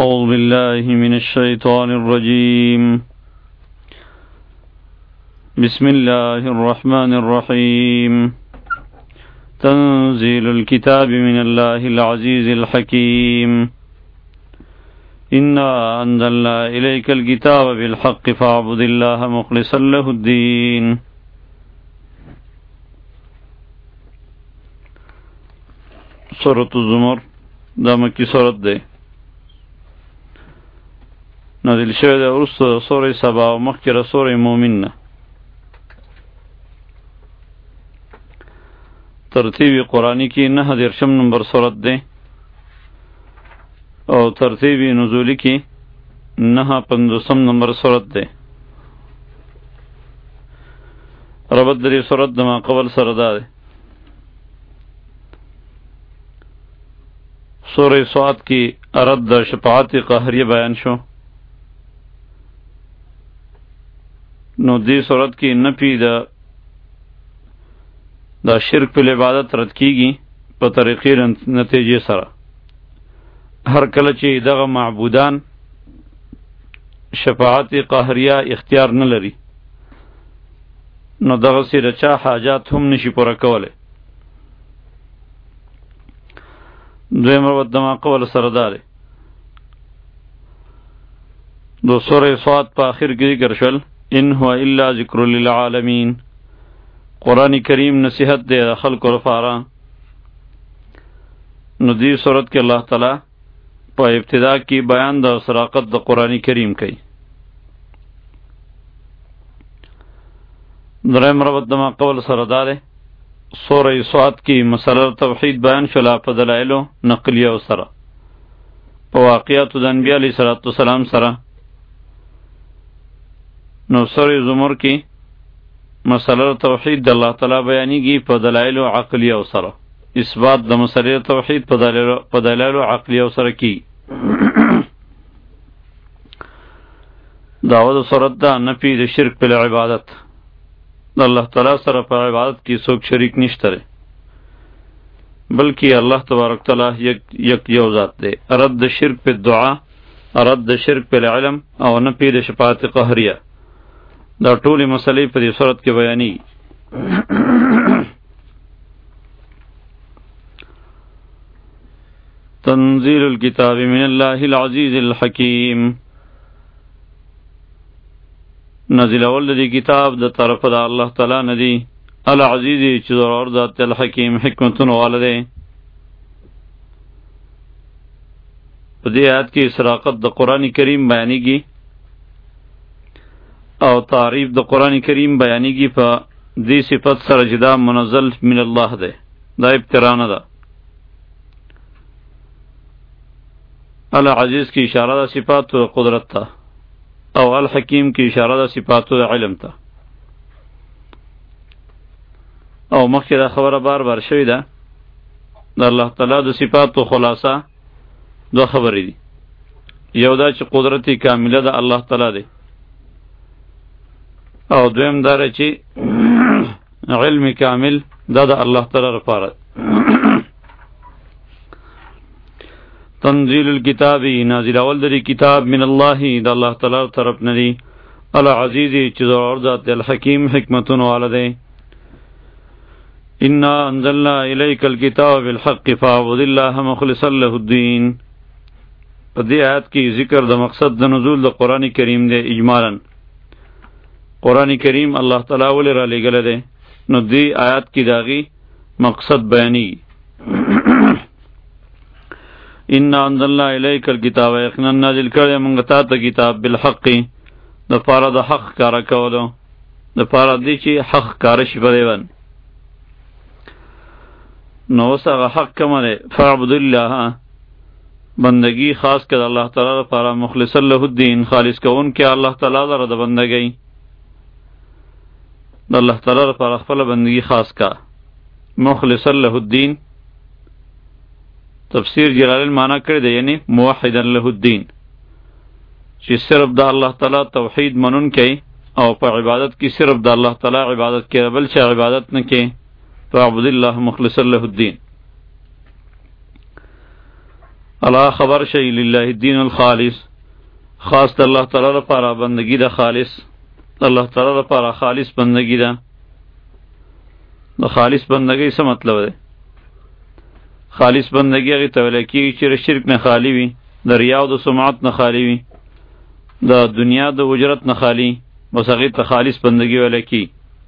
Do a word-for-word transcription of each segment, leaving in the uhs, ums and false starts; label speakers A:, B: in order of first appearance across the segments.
A: أعوذ بالله من الشيطان الرجيم. بسم الله الرحمن الرحيم. تنزيل الكتاب من الله العزيز الحكيم. إنا أنزلنا إليك الكتاب بالحق فاعبد الله مخلصا له الدين. سورة الزمر دا مکی سورت دے نازل شوه ده ورسته سوره سبا او مخکره سوره مومن نه. ترتیب قرآنی کی نه درشم نمبر سورت ده او ترتیب نزولی کی نه پندوسم نمبر سورت ده. ربط دری سورت دما قبل سرده ده. سوره سعد کی ارد دا شفاعت قهریه بیان شو. نو دی صورت کی نفی دا دا شرک پر عبادت رد کیگی پا طریقی نتیجه سره. هر کله چې دغه معبودان شفاعت قهریه اختیار نلري نو دغه سی رچا حاجات هم نشي پوره کوله. دویم ربط دما قول سرداره دو سوره صاد پا آخر کی ذکر شل ان هو الا ذکر للعالمین. قرآن کریم نصیحت دے خلق و رفارا. نو دی صورت کے اللہ تعالی پا ابتدا کی بیان دا صراقت دا قرآن کریم کئی. درہم ربط دما قول سردار سورہ صاد کی مسئلہ توحید بیان شلا پا دلائلو نقلیہ و سرا پا واقعات دا انبیاء علیہ السلام سرا. نو سورہ زمر کی مسئلہ توحید دا اللہ تعالی بیانی گی پا دلائل و عقلیہ و سرا. اثبات دا مسئلہ توحید پا دلائل و عقلیہ و سرا کی. دعوت سورت دا نفی دا شرک پل عبادت دا اللہ تعالی سرا پا عبادت کی سوک شریک نشترے بلکہ اللہ تبارک تعالی یک یک یو ذات دے. رد شرک پہ دعا، رد شرک پہ علم او نفی دا شفاعت قہریہ دا ټول مسئلے په دې صورت کې بیانې. تنزیل الکتاب من الله العزیز الحکیم. نازل اول دې کتاب د طرف د الله تعالی ندی العزیز چې ضرور ذات الحکیم حکمتونو والده. په دې آیت کې صراقت د قرآن کریم بیانېږي او تعریف د قرآن کریم بیانیږي په دې صفت سره چې دا منزل من الله ده، دا ابترا نه ده. العزیز کی اشاره ده صفات قدرت ته او الحکیم کی اشاره ده صفات علم ته. او مخکې دا خبره بار بار شوې ده د الله تعالی د صفاتو خلاصه دو خبرې دي. یو دا چې قدرت کامله ده الله تعالی دی او دویم داره چې علم کامل دا د الله تعالی لپاره. تنزیل الکتاب نازل اول د کتاب من الله د الله تعالی طرف نه دی العزیز چې ضرور ذات الحکیم حکمتونو والده. انا انزلنا الیک الکتاب بالحق فاعبد الله مخلصا له الدین. په دې آیت کې ذکر د مقصد د نزول د قرآن کریم دی. اجمالاً قرآن کریم اللہ تعالی ولی را لے گلے دے نو دی آیات کی داغی مقصد بیانی. انا انزلنا الیک الکتاب یقینا نازل کردے منگتا تا کتاب بالحق دا پارا دا حق کارا کولو دا پارا دی چی حق کارا شپدے بن. نو ساگا حق کما دے فاعبد اللہ بندگی خاص کر اللہ تعالی پارا مخلص اللہ الدین خالص کون کیا اللہ تعالی را دا بندگی دا اللہ تعالی پر خپل بندگی خاص کا مخلص له الدین. تفسیر جلال المعنی کړی دی یعنی موحدا له الدین چې صرف دا الله تعالی توحید منون کوي او په عبادت کې صرف دا الله تعالی عبادت کوي بل چې عبادت نه کوي. فاعبد الله مخلص له الدین. الا خبر شي لله الدين الخالص، خاص الله تعالی لپاره بندگی ده خالص، الله تعالی لپاره خالص بندگی ده. د خالص بندگی څه مطلب ده؟ خالص بندگی هغه ته ویل کېږي چې شرک نه خالی وي، د ریا او د سمعت نه خالی وي، د دنیا د اجرت نه خالی، بس هغې ته خالص بندگی ویل کېږي.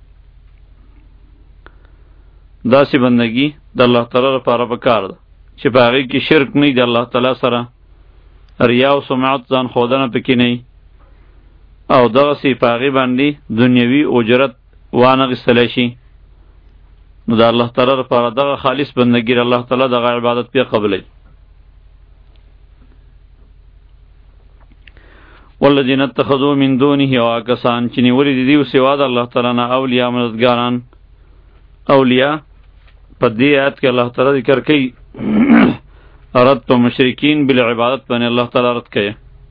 A: داسې بندگی د الله تعالی لپاره پکار ده چې په هغې کې شرک نه وي د الله تعالی سره، ریا او سمعت ځان ښودنه پکې نه وي، او دغسې په هغې باندې دنیوي اجرت وانخیستلی شي، نو د الله تعالی لپاره دغه خالص بندگی الله تعالی دغه عبادت بیا قبلوي. والذین اتخذوا من دونه، او کسان چې نیولي دي دیو سوا د الله تعالی نه اولیاء مددګاران. اولیاء په دې آیت کې الله تعالی ذکر کوي رد په مشرکین بالعبادت باندې الله تعالی رد کوي.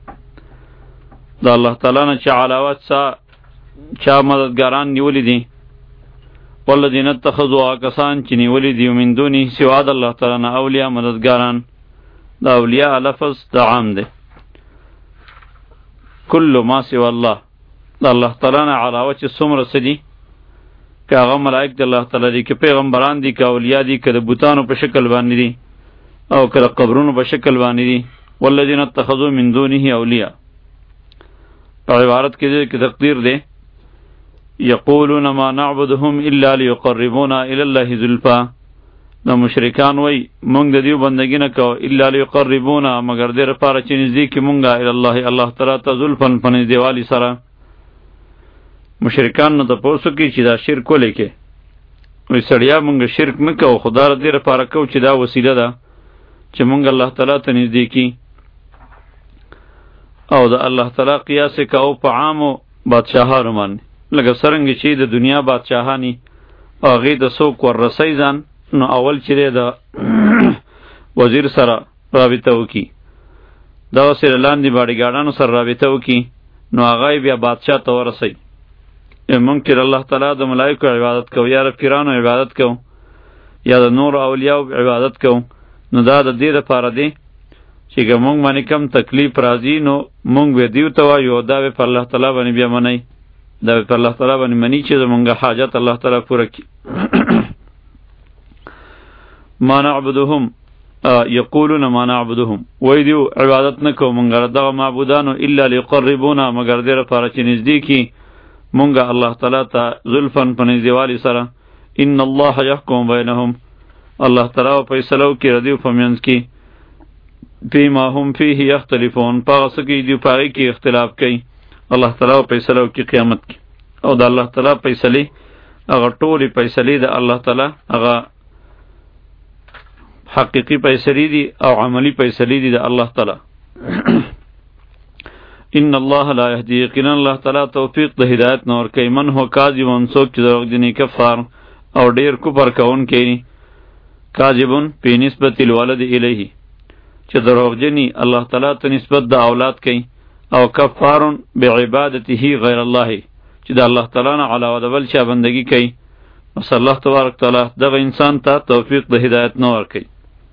A: د الله تعالی نه چې علاوه چا مددګاران نیولي دي، والذین اتخذوا کسان چې نیولي دي من دونه سوا د الله تعالی نه اولیاء مددګاران. د اولیاء لفظ د عام دی، کل ما سوا الله، د الله تعالی نه علاوه چې څومره څه دي، که هغه ملائک د الله تعالی دي، که پیغمبران دي، که اولیاء دي، که د بوتانو په شکل باندې دي، او که د قبرونو په شکل باندې دي. والذین اتخذوا من دونه اولیاء په عبارت کې کې تقدیر دی یقولون ما نعبدهم الا ليقربونا الى الله زلفا. د مشرکان وای مونږ د دیو بندګی نه کوو الا ليقربونا مگر دې لپاره چې نږدې کې مونږه الى الله الله تعالی ته زلفا په نږدېوالي سره. مشرکان نو ته پوسو کې چې دا شرک ولې کې وای سړیا مونږ شرک نه کوو، خدا دې لپاره کوو چې دا وسیله ده چې مونږ الله تعالی ته نږدې کی. او د الله تعالی قیاس کوو په عامو بادشاهانو باندې، لکه څرنګه چې د دنیا بادشاهانی هغې د څوک وررسی ځان، نو اول چې دی د وزیر سره رابطه وکړي، دغسې د لاندې باډیګاډانو سره رابطه وکړي، نو هغه بیا بادشاه ته ورسوي. مونږ چې د الله تعالی د ملایکو عبادت کوو، یا د پیرانو عبادت کوو، یا د نور اولیاء عبادت کوو، نو دا د دې دپاره دی چې که مونږ باندې کم تکلیف راځي، نو مونږ به دیو ته وایو، دا به په الله تعالی باندې بیا منئ، دا به په الله تعالی باندې مني چې زمونږ حاجت الله تعالی پوره کړي. ما نعبدهم یقولون ما نعبدهم، وای دیو عبادت نه کوو مونږ دغه معبودانو الا لیقربونا مگر دې لپاره چې نږدې کړي مونږ الله تعالی ته زلفا په نږدېوالي سره. ان الله یحکم بینهم، الله تعالی فیصله وکړي د دیو په منځ کې، فیما هم فیه یختلفون، په هغه څه کې دوی په هغې کې اختلاف کوي. الله تعالی فیصله وکړي قیامت کې، او د الله تعالی فیصلې هغه ټولې فیصلې د الله تعالی هغه حقیقي فیصلې دي او عملی فیصلې دي د الله تعالی. ان الله لا یهدی، یقینا الله تعالی توفیق د هدایت نه ورکوي. من هو کاذب، څوک چې دروغجنی کفار او ډیر کفر کوونکی، کاذبون په نسبت الولد الیه، چې دروغجنی الله تعالی ته نسبت د اولاد کوي، او کفارون بعبادته غیر الله، چې د الله تعالی نه علاوه د بل چا بندگی کوي. بس الله تبارک تعالی دغه انسان ته توفیق د هدایت نه ورکوي.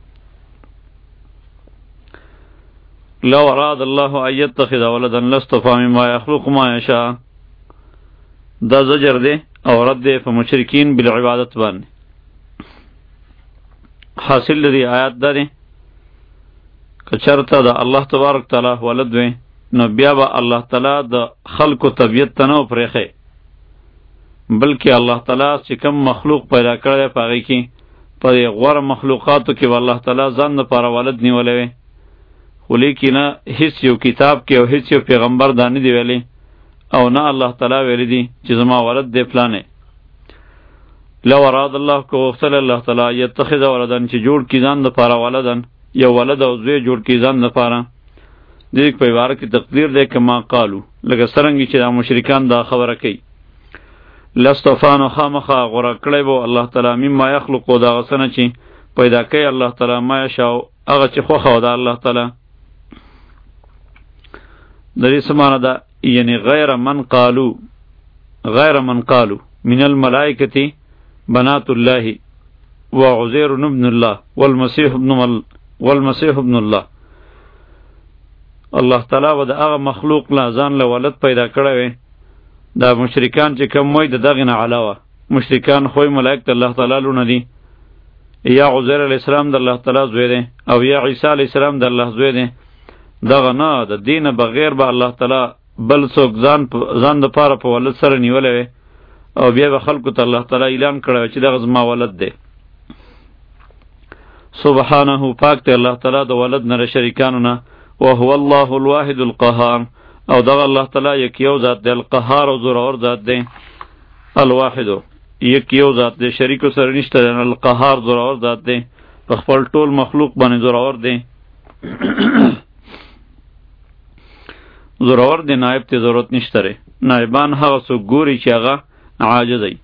A: لو اراد الله ان يتخذ ولدا لاصطفى مما يخلق ما يشاء، دا زجر دی او رد دی په مشرکین بالعبادت باندې. حاصل دی آیات دا دی که چرته د الله تبارک تعالی ولد وي، نو بیا به الله تعالی د خلقو طبیعت ته نه پرېښی، بلکې الله تعالی چې کوم مخلوق پیدا کړی په هغې کې په غوره مخلوقاتو کې به الله تعالی ځان دپاره ولد نیولی وی. خو لیکن هیڅ یو کتاب کې او هیڅ یو پیغمبر دا نه دی ویلی، او نه الله تعالی ویلی دی چې زما ولد دی فلانې. لو اراد الله که غوښتل الله تعالی یتخذ ولدن چې جوړ کړي ځان دپاره ولدن، یو ولد او زوی جوړ کړي ځان دپاره. دې په عبارت کې تقدیر دی که ما قالو، لکه څرنګه چې دا مشرکان دا خبره کوي. لاصطفانو خامخا غوره کړی به الله تعالی مما یخلقو د هغه څه نه چې پیدا کوي الله تعالی، ما یشاء هغه چې خوښه وه د الله تعالی. د دې څه معنی ده؟ یعنی غیر من قالو، غیر من قالو من الملائکة بنات الله وعزیر ابن الله والمسیح ابن والمسیح ابن الله الله تعالی و د هغه مخلوق لا ځان له ولد پیدا کړی وي. دا مشرکان چې کوم وایي د دغې نه علاوه مشرکان خو ملائک د الله تعالی لونه دي، یا عزیر علیه السلام د الله تعالی زوی دی او یا عیسی علیه السلام د الله زوی دی. دغه نه د دین بغیر به الله تعالی بل څوک ځان ځان د پاره په ولد سره نیولی وي او بیا به خلکو ته الله تعالی اعلان کړی چې دغه زما ولد دی. سبحانه پاک دی الله تعالی د ولد نه شریکانو نه. وهو الله الواحد القهار او دغه الله تعالی یک یو ذات دی، القهار او زورور ذات دی. الواحد یک یو ذات دی، شریکو سره نشته. القهار زورور ذات دی، په خپل ټول مخلوق باندې زورور دی. زورور دی، نائب ته ضرورت نشته ری. نائبان هغه څوک ګوري چې هغه عاجز دی.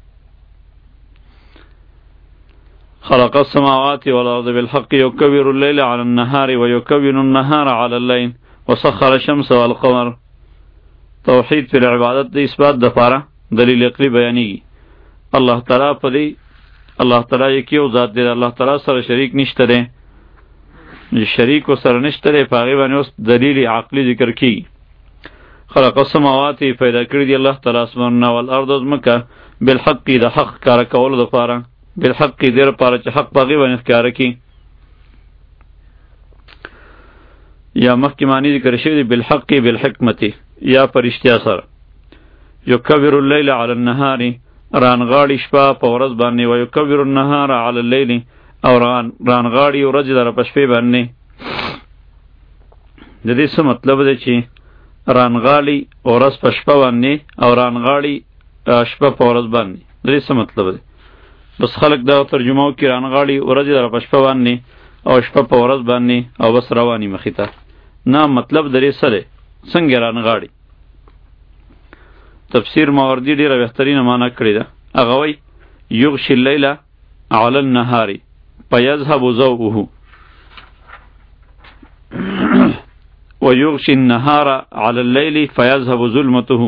A: خلق السماوات والارض بالحق يكبر الليل على النهار ويكبر النهار على الليل وسخر الشمس والقمر. توحید فی العبادت د اثبات دپاره دلیل عقلی بیانیږي. الله تعالی په دی الله تعالی یک یو ذات دی، الله تعالی سره شریک نشته دی، شریک سره نشته دی. په هغې باندې اوس دلیل عقلی ذکر کیږي. خلق السماوات پیدا کړي دی الله تعالی اسمانونه والارض ځمکه بالحق د حق کار کولو دپاره، بالحق دیر پاره چې حق باغی باندې ښکاره کی. یا مخکې معنی ذکر شوی دی بالحق بالحکمت یا پرشتیا سره. یکبر اللیل علی النهار رانغاړي شپه په ورځ باندې، و یکبر النهار علی اللیل او ران رانغاړي ورځ لره په شپې باندې. د دې څه مطلب دی چې رانغاړي ورځ په شپه باندې او رانغاړي شپه په ورځ باندې. د دې څه مطلب دی؟ بس خلق دا ترجمه وکړي رانغاړي ورځ لره په شپه باندې او شپه په ورځ باندې او بس رواني مخې ته. نه، مطلب درې څه دی؟ څنګه رانغاړي؟ تفسیر ماوردی ډیره بهترینه معنا کړې ده. هغه وایي یغشي اللیل علی النهار فیذهب ضوءه ویغشي النهار علی اللیل فیذهب ظلمته.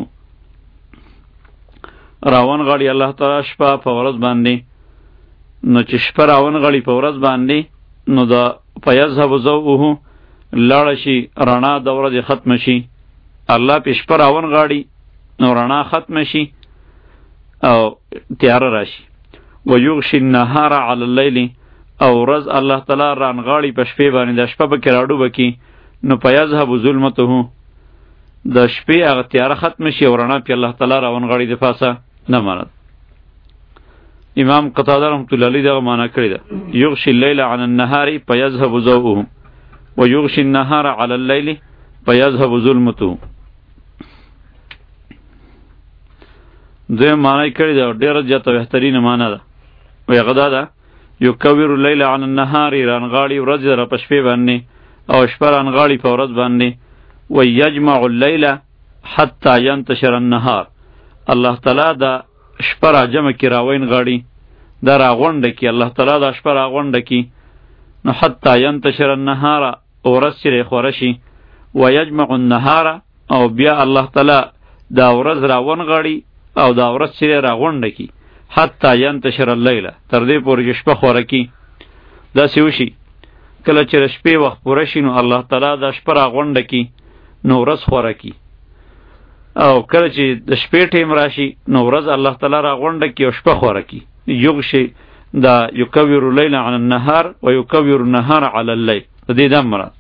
A: راون غاړي الله تعالی شپه په ورځ باندې، نو چې شپه راون غاړي په ورځ باندې نو دا فیذهب ضوءه لاړه شي، رڼا د ورځې ختم شي. الله په شپه راون غاړي نو رڼا ختم شي او تیاره راشي. ویغشي النهار علی اللیل او ورځ الله تعالی رانغاړي په شپې باندې، د شپه پکې راډوبه کي نو فیذهب ظلمته د شپې هغه تیاره ختم شي او رڼا پې الله تعالی راون غاړي د پاسه نه ماند. امام قتاده رحمت الله علیه دغه معنا کړې ده. یغشي اللیل عن النهار فیذهب ضوءه ویغشي النهار علی اللیل فیذهب ظلمته. دوی معنا یې کړې ده، ډېره زیاته بهترینه معنا ده. وایي هغه دا ده یکبر اللیل عن النهار رانغاړي ورځ لره په شپې باندې او شپه رانغاړي په ورځ باندې. ویجمع اللیل حتی ینتشر النهار. الله تعالی دا شپه را جمع کی راوین غاړي، دا را غونډه کی الله تعالی دا شپه را غونډه کی نو حتی ینتشر النهار ورځ چې خوره شي. ویجمع النهار او بیا الله تعالی دا ورځ را ون غاړي او دا ورځ چې را غونډه کی حتی ینتشر اللیل تر دې پورې چې شپه خوره کی. داسې وشي کله چې شپې وخت پوره شي نو الله تعالی دا شپه را غونډه کی نو ورځ خوره کی، او کله چې د شپې ټیم راشي نو ورځ الله تعالی را غونډه کی او شپه خوره کی. یغشي دا یکبر اللیل عن النهار و یکبر النهار علی اللیل. د دې دا مراد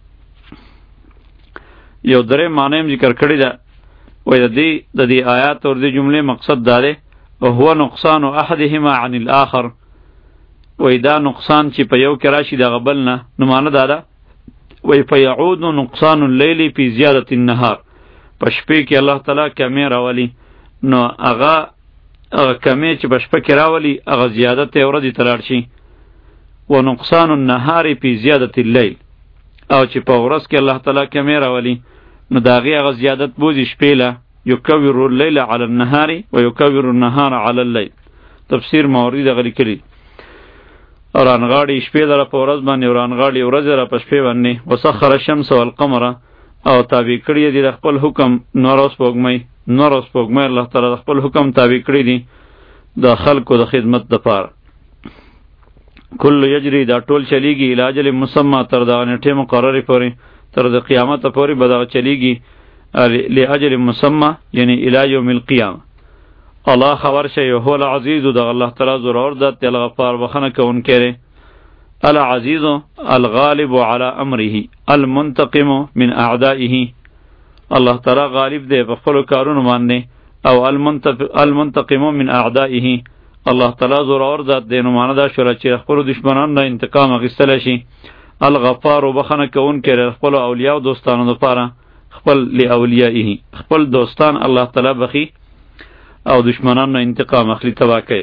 A: یو درې معنی ذکر کړی ده. وایي د دې د دې آیات او د جملې مقصد دا دی هو نقصان احدهما عن الاخر. وایي دا نقصان چې په یو کې راشي د هغه بل نه، نو معنی دا ده وی فیعود نقصان اللیل فی زیادت النهار. په شپې کې الله تعالی کمی راولي نو هغه هغه کمی چې په شپه کې راولي هغه زیادت یې ورځې ته لاړ شي. و نقصان النهار فی زیادت اللیل، او چې په ورځ کې الله تعالی کمی راولي نو د هغې هغه زیادت بوځي شپې له. یکبر اللیل علی النهار و یکبر النهار علی اللیل. تفسیر ماوردی دغه لیکلي. او رانغاړي شپې لره په ورځ باندې او رانغاړي ورځ لره په شپې باندې. وسخر الشمس والقمر او تابع کړي دي د خپل حکم نور او سپوږمۍ. نور او سپوږمۍ الله تعالی د خپل حکم تابع کړي دي د خلکو د خدمت دپاره. کل یجری دا ټول چلیږي الی اجل مسمى تر دا نیټه مقرره پورې تر د قیامت پورې به دا چلیږي لاجل مسمى یعنی الی یوم القیامه. الله خبر شي هو العزیز د الله تعالی زورور ذات الغفار بخنه کون کړي العزیز الغالب على امره المنتقم من اعدائه. الله تعالی غالب دی په خپل کارونو باندې او المنتقم من اعدائه. الله تعالی زورور ذات دی نو معنا دا شول چې خپل دشمنانو نه انتقام اخیستل شي. الغفار بخنه کون کړي خپل اولیاء او دوستانو لپاره خپل لاولیائه خپل دوستان الله تعالی بخي او دشمنان نه انتقام اخلي تبا کوي.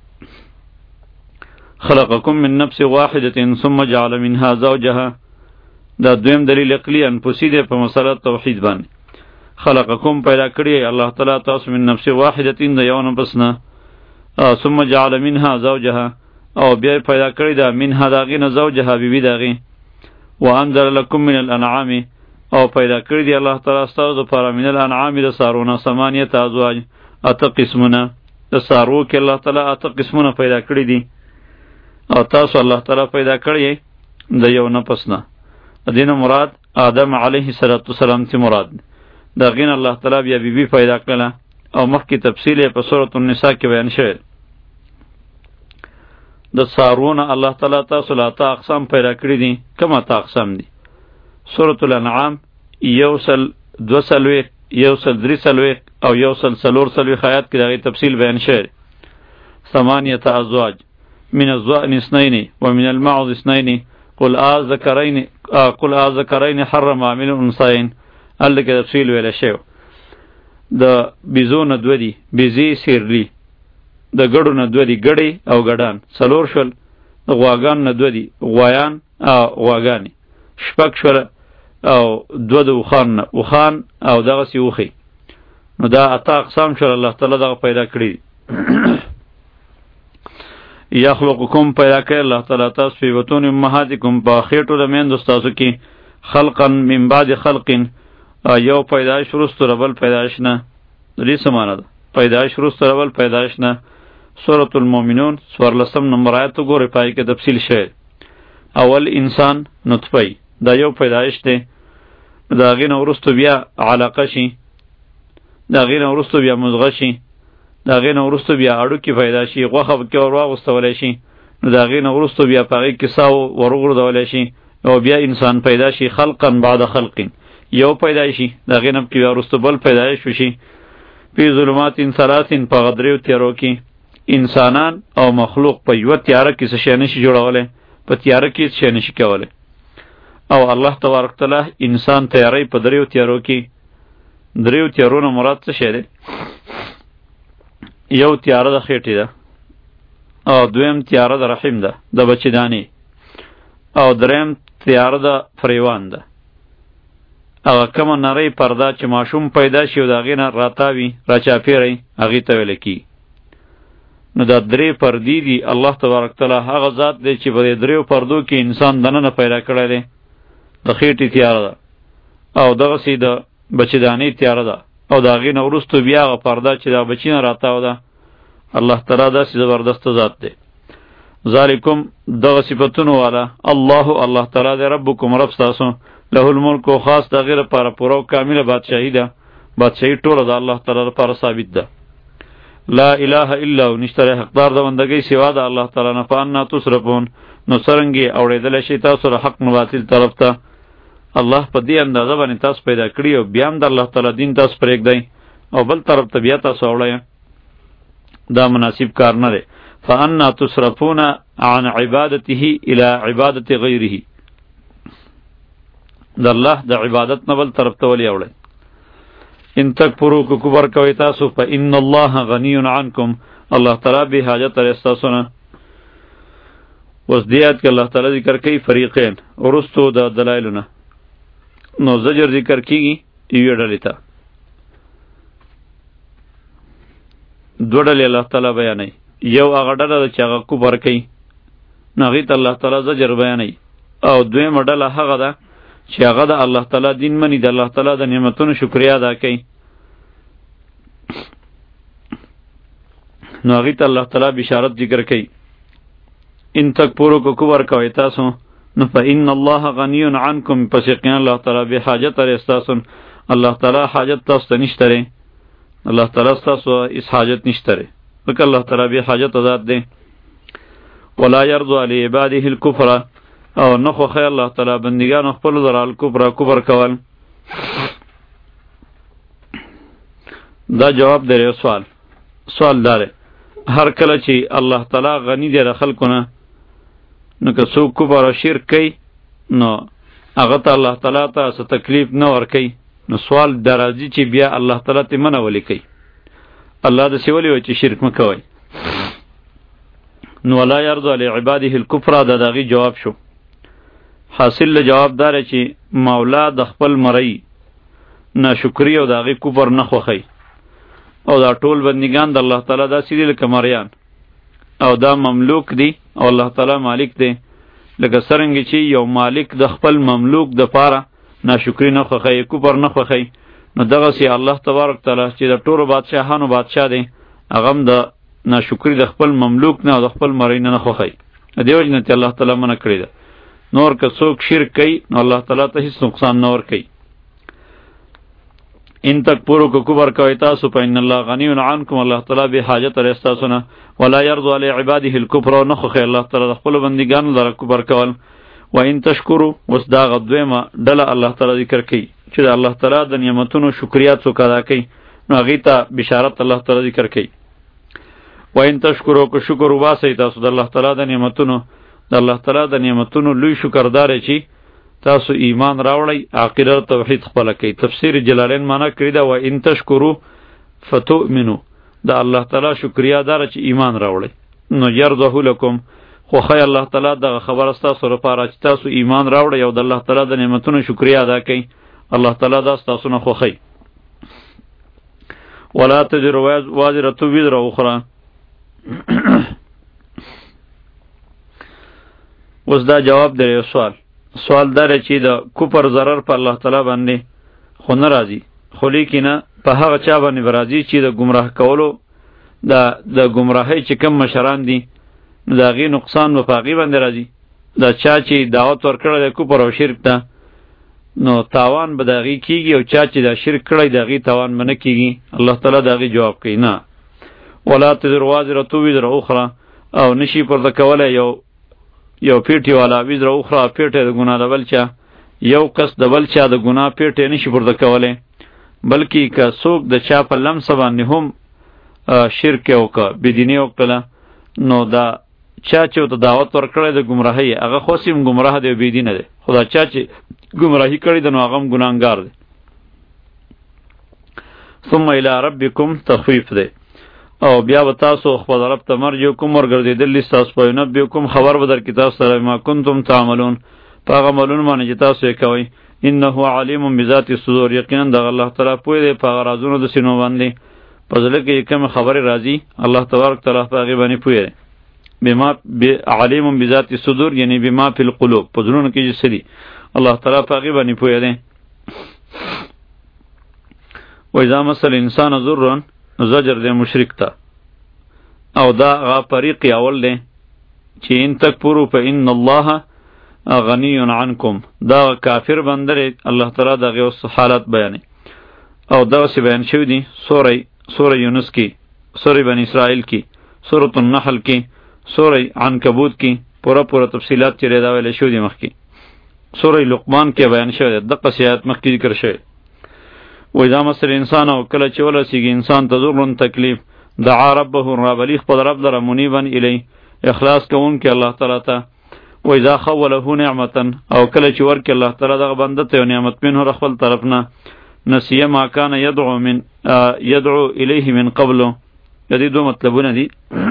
A: خلقکم من نفس واحده ثم جعل منها زوجها. دا دویم دلیل عقلی انفسی دی په مسله توحید باندې. خلقکم پیدا کړی الله تعالی تاسو من نفس واحده د یو نفس نه ثم جعل منها زوجها او بیا پیدا کړی دا منها داغې نه زوجها بیبي داغې وانزل لکم من الانعام او پیدا کړی دی الله تعالی ستاسو دپاره من الانعام د څاروونه ثمانیة ازواج اته قسمونه د څاروو کې الله تعالی اته قسمونه پیدا کړي دي او تاسو الله تعالی پیدا کړی د یو نفس نه. د دې نه مراد آدم علیه السلام ته مراد د هغې نه الله تعالی بیا بیبي پیدا کړله او مخکې تفصیل یې په سورة النساء کې بیان شوی. د څاروو نه الله تعالی تاسو له اته اقسام پیدا کړي دي. کوم اته اقسام دي؟ سورة الانعام یو سل دو څلوېښت یو سل درې څلوېښت او یو سل څلور څلوېښت آیات کې د هغې تفصیل بیان شوی. ثمانیة ازواج من الضأن اثنین ومن المعز اثنین قل آذکرین قل آذکرین حرم ام الانثیین. هلته کې تفصیل ویلی شوی. د بیزو نه دوه دي بیزې سیرلي، د ګډو نه دوه دي ګډې او ګډان څلور شول، د غواګان نه دوه دي غوایان او غواګانې شپږ شول او دوه د اوښان نه اوښان او دغسې اوښې. نو دا اته اقسام شول الله تعالی دغه پیدا کړي. یخلقکم پیدا کړی الله تعالی تاسو فی بطون امهاتکم په خېټو د میندو ستاسو کې خلقا من بعد خلق یو پیدایش وروسته د بل پیدایش نه. د دې څه معنی ده؟ پیدایش وروسته د بل پیدایش نه. سورة المؤمنون څوارلسم نمبر آیت وګورئ پای کې تفصیل شوی. اول انسان نطفه دا یو پیدایش دی، د هغې نه وروسته بیا علاقه شي، د هغې نه وروسته بیا مضغه شي، د هغې نه وروسته بیا هډوکي پیدا شي، غوښه پکې ور واغوستولی شي، نو د هغې نه وروسته بیا په هغې کې ساه ور وغورځولی شي او بیا انسان پیدا شي. خلقا بعد خلق یو پیدا شي، د هغې نه پکې بیا وروسته بل پیدایش وشي. فی ظلمات ثلاث په هغه دریو تیارو کې انسانان او مخلوق په یوه تیاره کې څه شی نشي جوړولی، په تیاره کې څه شی نشي کولی. او الله تبارک تعالی انسان تیاری په دریو تیارو کې. دریو تیارو نه مراد څه شی دی؟ یو تیاره د خېټې ده او دویم تیاره د رحم ده د بچه‌دانې او دریم تیاره د فریوان ده. هغه کومه نری پرده چې ماشوم پیدا شي او د هغې نه راتاوي راچاپېری هغې ته ویلی کېږي. نو دا درې پردې دي. الله تبارک تعالی هغه ذات دی چې په دې دریو پردو کې انسان دننه پیدا کړی دی. د خېټې تیاره ده او دغسې د بچه‌دانې تیاره ده او د هغې نه وروسته بیا هغه پرده چې د بچي نه راتاو ده. الله تعالی داسې زبردسته ذات دی. ذالکم دغه صفتونو والا الله الله تعالی دی ربکم رب ستاسو له الملک و خاص د هغې لپاره پوره او کامله بادشاهي ده. بادشاهي ټوله د الله تعالی لپاره ثابت ده. لا اله الا هو نشته حقدار د بندګۍ سوا د الله تعالی نه. فانا تصرفون نو څرنګې اورېدلی شئ تاسو له حق نه باطل طرف ته. الله په دې اندازه باندې تاسو پیدا کړي او بیا هم د الله تعالی دین تاسو پرېږدئ او بل طرف ته بیا تاسو اوړئ، دا مناسب کار نه دی. فانا تصرفون عن عبادته الى عبادت غیره. د الله د عبادت نه بل طرف ته ولې اوړئ؟ ان تکفروا که کفر کوئ تاسو فان الله غنی عنکم الله تعالی بې حاجته دی ستاسو نه. اوس دې آیت کې الله تعالی ذکر کوي فریقین وروستو د دلایلو نه. نو زجر ذکر کیږي یوې ډلې ته. دوه ډلې الله تعالی بیانوي. یو هغه ډله ده چې هغه کفر کوي، نو هغې ته الله تعالی زجر بیانوي. او دویمه ډله هغه ده چې هغه د الله تعالی دین مني، د الله تعالی د نعمتونو شکریا ادا کوي، نو هغې ته الله تعالی بشارت ذکر کوي. ان تکفروا کو کفر کوي تاسو نو فإن الله غنی عنکم، پس یقینا الله تعالی به حاجت لري تاسو. الله تعالی حاجت تاسو ته نشته لري، الله تعالی تاسو اس حاجت نشته لري، ځکه الله تعالی به حاجت ذات دی. ولا يرضى لعباده الكفر، او نه خو خیر الله تعالی بندگان خپل در الکفر کفر کول. دا جواب دی سوال سوال داره هر کله چې الله تعالی غنی دی د خلکونه، نو که څوک کفر او شرک کوي نو هغه ته الله تعالی ته څه تکلیف نه ورکوي. نو سوال دا راځي چې بیا الله تعالی ته منع ولې کوي؟ الله داسې ولې وایي چې شرک مه کوئ؟ نو ولا یرضى لعباده الکفر، دا د هغې جواب شو. حاصل له جواب داره چې مولا د خپل مرۍ ناشکري او د هغې کفر نه خوښوي، او دا ټول بندگان د الله تعالی داسې دي لکه مریان، او دا مملوک دی او الله تعالی مالک دی. لکه څرنګه چې یو مالک د خپل مملوک د پاره ناشکری نه خوښوي، کفر نه خوښوي، نو دغسې الله تبارک تعالی چې د ټولو بادشاهانو بادشاه دی، هغه هم د ناشکری د خپل مملوک نه او د خپل مرۍ نه نه خوښوي. د دې وجې نه الله تعالی منع کړې ده. نور که څوک شرک کوي نو الله تعالی ته هیڅ نقصان نه ورکوي. ان تکفروا کو کفر کوي تاسو فإن الله غنی عنکم، الله تعالی به حاجت لري تاسو نه. ولا يرضى لعباده الكفر، او نه خوښوي الله تعالی د خپلو بندګانو لره کفر کول. وان تشکروا، اوس دا هغه دویمه ډله الله تعالی ذکر کوي چې د الله تعالی د نعمتونو شکریا څوک ادا کوي، نو هغې ته بشارت الله تعالی ذکر کوي. وان تشکروا کو شکر وباسئ تاسو د الله تعالی د نعمتونو، د الله تعالی د نعمتونو لوی شکردار چې تاسو ایمان راوړی، عقیده توحید خپله کوي. تفسیر جلالین معنا کړی ده و ان تشکروا فتؤمنوا، د الله تعالی شکریا داره چې ایمان راوړی. نو یرضه لکم، خوښی الله تعالی دغه خبره ستاسو لپاره چې تاسو ایمان راوړی او د الله تعالی د نعمتونو شکریا ادا کوئ، الله تعالی دا ستاسو نه خوښی. ولا تزر وازرة وزر اخرى، اوس دا جواب دی سوال سوال داره چې د کفر ضرر په الله تعالی باندې خو نه راځي، خو لیکنه په هغه چا باندې به راځي چې د ګمراه کولو د د ګمراهۍ چې کم مشران دي، نو د هغې نقصان به په هغې باندې راځي. دا چا چې دعوت ورکړی دی کفر او شرک ته، نو تاوان به د هغې کېږي، او چا چې دا شرک کړی د هغې تاوان به نه کېږي. الله تعالی د هغې جواب کوي نه. ولا تزر وازرة وزر اخرى، او نشي پرده کولی یو یو پیټی والا وزر اخرى، پیټی د ګناه د بل چا، یو کس د بل چا د ګناه پیټی نشي پرده کولی، بلکې که څوک د چا په لمس باندې هم شرک وکړه، بېدیني وکړله، نو دا چا چې ورته دعوت ورکړی د ګمراهۍ، هغه خو هم ګمراه دی او بېدینه دی، خو دا چا چې ګمراهي کړې ده نو هغه هم ګناهګار دی. ثم الی ربکم تخفیف دی، او بیا به تاسو خپل رب ته مرجعکم ورګرځېدلي ستاسو په ینبئکم خبر به درکړي تاسو سره ما کنتم تعملون، په هغه عملونو باندې چې تاسو یې کوئ. انه علیم بذات الصدور، یقینا دغه الله تعالی پوه دی په هغه رازونو د سینو باندې، په زړه کې کومې خبرې راځي الله تبارک تعالی په هغې باندې پوه دی. بما علیم بذات الصدور یعنی بما فی القلوب، په زړونو کې چې څه دي الله تعالی په هغې باندې پوه دی. واذا مس الانسان ضر، زجر دی مشرک ته، او دا غا فریق اول دی چې ان تکفروا فإن الله غنی عنکم، دا کافر بندر الله تعالی دغه اوس حالت بیانې، او دا اوس بیان شوی دی سوره سوره یونس کې، سوره بنی اسرائیل کې، سوره النحل کې، سوره عنکبوت کې، پورا پورا تفصیلات چې دا ویل شوی دی مخکې. سوره لقمان کې بیان شوی دی، دغه آیات مخکې ذکر شوی. و اذا مس الانسان، او کله چې ورسیږي انسان ته ضر تکلیف، دعا ربه، رابلی خپل رب لره، منیبا الی، اخلاص کوونکی الله تعالی ته. و اذا خوله نعمتا، او کله چې ورکړي الله تعالی دغه بنده ته یو نعمت منه خپل طرف نه، نسیه ما کان یدعو من یدعو الیه من قبل. د دې دوه مطلبونه دي.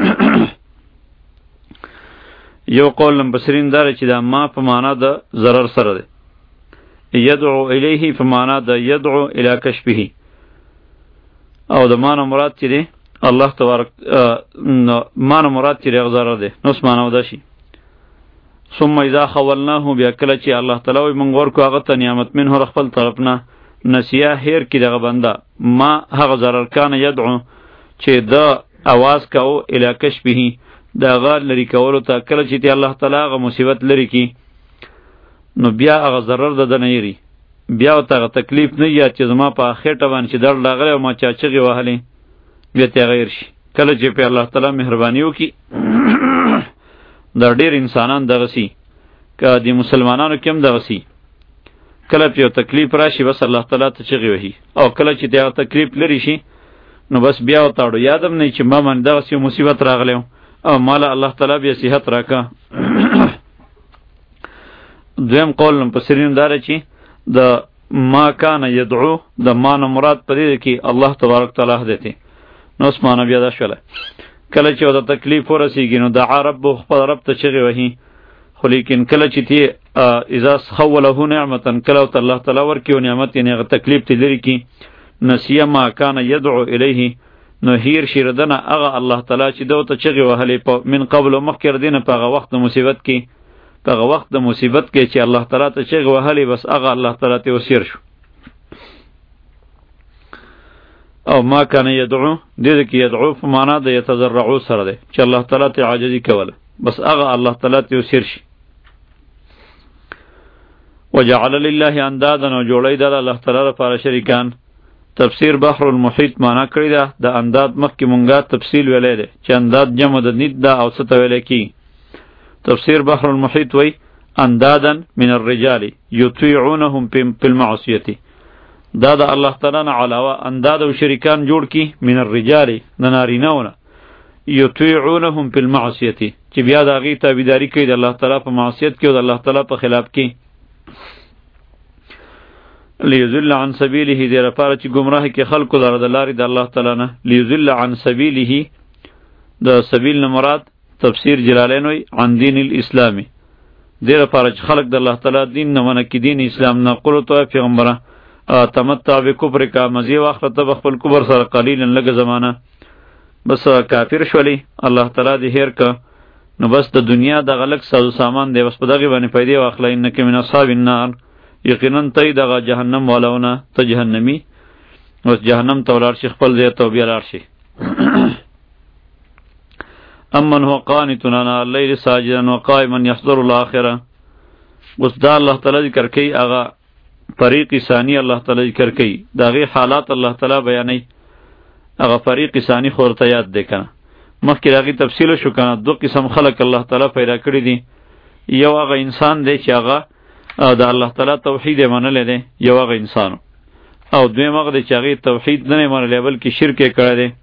A: یو قول مفسرین داره چې دا ما په معنا د ضرر سره دی، یدعو الیه په معنا د یدعو الی کشفه، او د معنا مراد چې دی الله تبارک معنا مراد چې دی ضرر دی، نو معنا ودا شي. ثم اذا خولناه، بیا کله چې الله تعالی وي مونږ ورکو هغه ته نعمت منه خپل طرف نه، نسیه هیر کی دغه بنده ما هغه ضرر کان یدعو چې د اواز کاو الی کشفه، دا هغه لري کولو ته. کله چې الله تعالی هغه مصیبت لري کی نو بیا هغه ضرر ده نه یری، بیا ته هغه تکلیف نه یا چې زما په خېټه باندې چې در لاغله او ما چاچغي وهلې بیا ته غیر شي. کله چې په الله تعالی مهرباني وکي دا ډیر انسانان دغه سي که د مسلمانانو کې هم دغه سي، کله چې تکلیف راشي بس الله تعالی ته چغي وهي، او کله چې دا تکلیف لري شي نو بس بیا وتاړو یادم نه چې ما باندې دغه سي مصیبت راغلی او مال الله تعالی بیا صحت راکا. دویم قول مفسرین داره چې د ما کان یدعو د ما نه مراد پدې کې الله تبارک تعالی هدته نو اسمانه بیا دا شوله. کله چې د تکلیف ورسیږي نو دعا رب خپل رب ته چغي وهي، خو لیکن کله چې تی اذا خوله نعمتا کله ته الله تعالی ورکی او نعمت یې نه تکلیف تی لري کی نسیه ما کان یدعو الیه نو هیر شیردنه هغه الله تعالی چې دوته چغي وهلې من قبل مخکر دینه په هغه وخت مصیبت کې په هغه وخت د مصیبت کې چې الله تعالی ته چغي وهلې بس هغه الله تعالی ته وسیر شو. او ما کان یدعو دې کې یدعو په معنا د یتضرعو سره ده چې الله تعالی ته عاجزی کوله بس هغه الله تعالی ته وسیر شي. وجعل لله اندادا نو جوړی د الله تعالی لپاره شریکان. تفسیر بحر المحیط معنا کړی ده د انداد مخکې مونږه تفصیل ویلې ده چې انداد جمع د ند ده او څه ته ویل کی. تفسیر بحر المحیط وی اندادا من الرجال یطیعونهم فی المعصیه، دا د الله تعالی نه علاوه انداد او شریکان جوړ کی من الرجال د نارینهونه یطیعونهم فی المعصیه چې بیا د هغې تابعداري کوي د الله تعالی په معصیت کې او د الله تعالی په خلاف کې. لیذل عن سبیله دې لپاره چې گمراه کې خلکو لره د لارې د الله تعالی نه. لیذل عن سبیله د سبیل نه مراد تفسیر جلالین وی عن دین الاسلامی دې لپاره چې خلک د الله تعالی دین نه منع کې دین اسلام نه قلت او پیغمبره تمتع بکفر کا مزی واخرت بخل کبر سره قلیلا لګ زمانہ بس کافر شولی الله تعالی دې هیر کا نو بس د دنیا د غلق ساز سامان دی بس په دغه باندې پیدا واخلای انک من اصحاب النار یقینا تی دغه جهنم والاونه ته جهنمی اوس جهنم ته ولار شي خپل ځای ته بیا لار شي. امن هو قانتون انا الليل ساجدا وقائما يحضر الاخره. اوس دا الله تعالی ذکر کوي هغه فریق ثانی الله تعالی ذکر کوي دغه حالات الله تعالی بیانوي هغه فریق ثانی خورته یاد دی کنه. مخکې هغه تفصیل شو کنه دو قسم خلق الله تعالی پیدا کړی دي. یو هغه انسان دی چې هغه د الله تعالی توحید یې منلی دی، یو هغه انسانو، او دویم هغه دی چې هغې توحید نه منلی بلکې شرک یې کړی دی.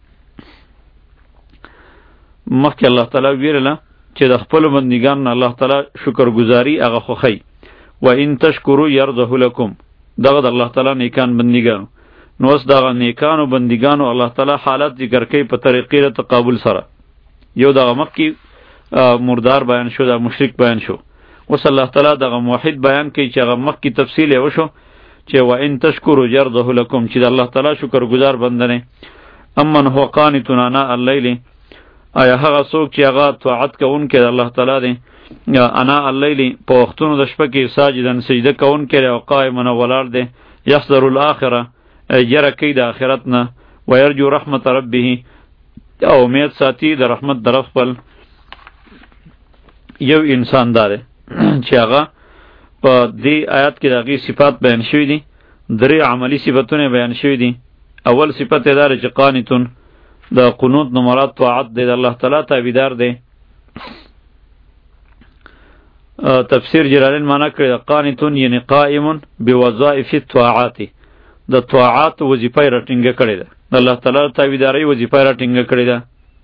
A: مخکې الله تعالی ویرله چې د خپلو بندګانو نه الله تعالی شکرګزاري هغه خوښوي. و ان تشکروا یرضه لکم دغه د الله تعالی نیکان بندګانو. نو اوس دغه نیکانو بندګانو الله تعالی حالت ذکر کوي په طریقې د تقابل سره. یو دغه مخکې مردار بیان شو، د مشرک بیان شو. اوس الله تعالی دغه موحد بیان کوي چې هغه مخکې تفصیل یې وشو چې و ان تشکروا یرضه لکم چې د الله تعالی شکرګزار بنده نه. امن هو قانتون آناء اللیل آیا هغه څوک چې هغه طاعت کوونکی د الله تعالی دی آناء اللیل په وختونو د شپه کې ساجدن سجده کوونکی دی او قائما ولاړ دی یحذر الاخره یره کوي د آخرت نه ویرجو رحمت ربه او امید ساتي د رحمت در خپل. یو انسان داره چې هغه په دې آیات کې د هغې صفات بیان شوي دي، درې عملی صفتونه بیان شوي دي. اول صفت یې داره چې قانتون د قنوت نه مراد طاعت دی، د الله تعالی تابعدار دی. تفسیر جلالین معنا کړی قانتون یعنی قائم بوظائف الطاعات د طاعات وظیفه یې راټینګه کړې ده، د الله تعالی تابعدارۍ وظیفه یې راټینګه کړې ده.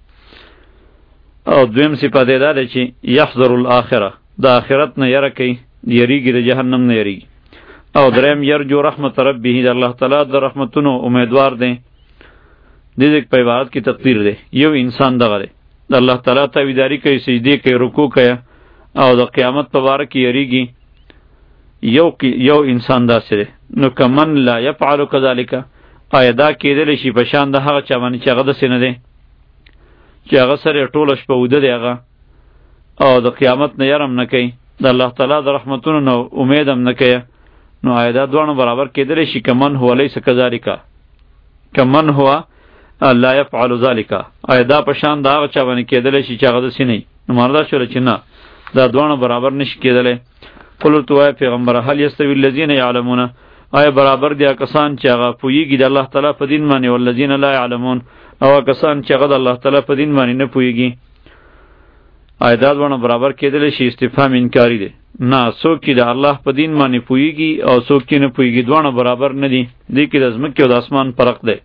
A: او دویم صفت یې دا دی چې یحذر الاخره د آخرت نه یره کوي، یریږي د جهنم نه یریږي. او دریم یرجو رحمت ربه د الله تعالی د رحمتونو امیدوار دی. دې ځکه په عبارت کې تقدیر دی یو انسان دغه دی د الله تعالی تابعداري کوي، سجدې کوي، رکوع کوي او د قیامت په باره کې یریږي. یو یو انسان داسې دی. نو کمن لا یفعل کذلک آیا دا کېدلی شي په شان د هغه چا باندې چې هغه داسې نه دی چې هغه سره ټوله شپه اوده دی هغه او د قیامت نه یرم نه کوي، د الله تعالی د رحمتونو نه امید هم نه کوي. نو آیا دا دواړه برابر کېدلی شي؟ کمن هو لیس کذلک کمن هو لا يفعل ذلك ایدا پشان دا چا باندې کېدل شي چې هغه د سینې نو مردا شول چې نه دا دوه برابر نشي کېدل. قل تو ای پیغمبر هل یستوی الذین یعلمون آیا برابر دي کسان چې هغه پویږي د الله تعالی په دین باندې او الذین لا یعلمون او کسان چې هغه د الله تعالی په دین باندې نه پویږي. آیا دا دوه برابر کېدل شي؟ استفهام انکاری دی. نه څوک چې د الله په دین باندې پویږي او څوک چې نه پویږي دوه برابر نه دي. دې کې د ځمکې او د اسمان فرق دی.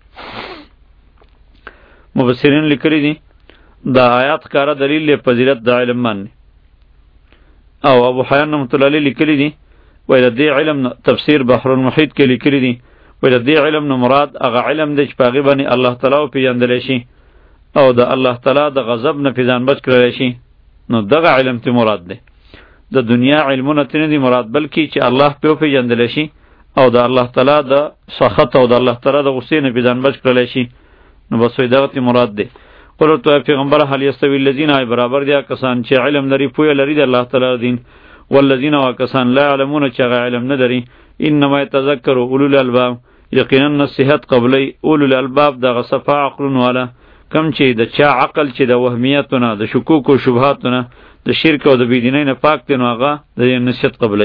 A: مفسرین لیکلي دي دا آیات ښکاره دلیل دی فضیلت د علم باندې. او ابو حیان رحمۃ اللہ علیہ لیکلی دی وای د دې علم تفسیر بحر المحیط کې لیکلی دی وای د دې علم نو مراد هغه علم دی چې په هغې باندې الله تعالی وپېژندلی شي او د الله تعالی د غضب نه پې ځان بچ کړلی شي. نو دغه علم ته مراد دی. د دنیا علمونه ته نه دي مراد بلکې چې الله پې وپېژندلی شي او د الله تعالی د سخط او د الله تعالی د غصې نه پې ځان بچ کړلی شي. نو بس وای دغه ته مراد دی. قل تو پیغمبر هل یستوی الذین آی برابر دي کسان چې علم لري پوهه لري د الله تعالی دین والذین کسان لا علمون چې هغه علم نه لري. انما یتذکر اولو الالباب یقینا نصیحت قبلی اولو الالباب دغه صفا عقلون والا کم چې د چا عقل چې د وهمیتونه د شکوک او شبهاتونه د شرک او د بيدینۍ نه پاک دی نو هغه د نصیحت قبلی.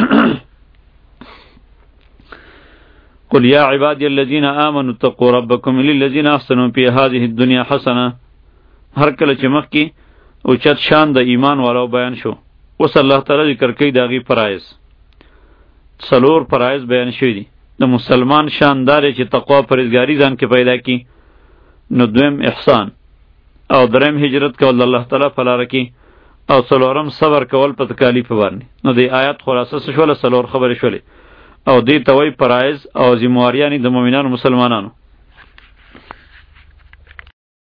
A: قل یا عبادی الذین آمنوا اتقوا ربکم للذین احسنوا فی هذه الدنیا حسنه. هر کله چې مخکې اوچت شان د ایمان والو بیان شو اوس الله تعالی ذکر کوي د هغې فرایض. څلور فرایض بیان شوي دي. د مسلمان شان دا دی چې تقوا پرهیزګاري ځان کې پیدا کړي. نو دویم احسان او دریم هجرت کول د الله تعالی په لاره کې او څلورم صبر کول په تکالیف باندې. نو د آیات خلاصه څه شوله؟ څلور خبرې شولې او دې ته وایي فرایض او ذمهواریانې د مؤمنانو مسلمانانو.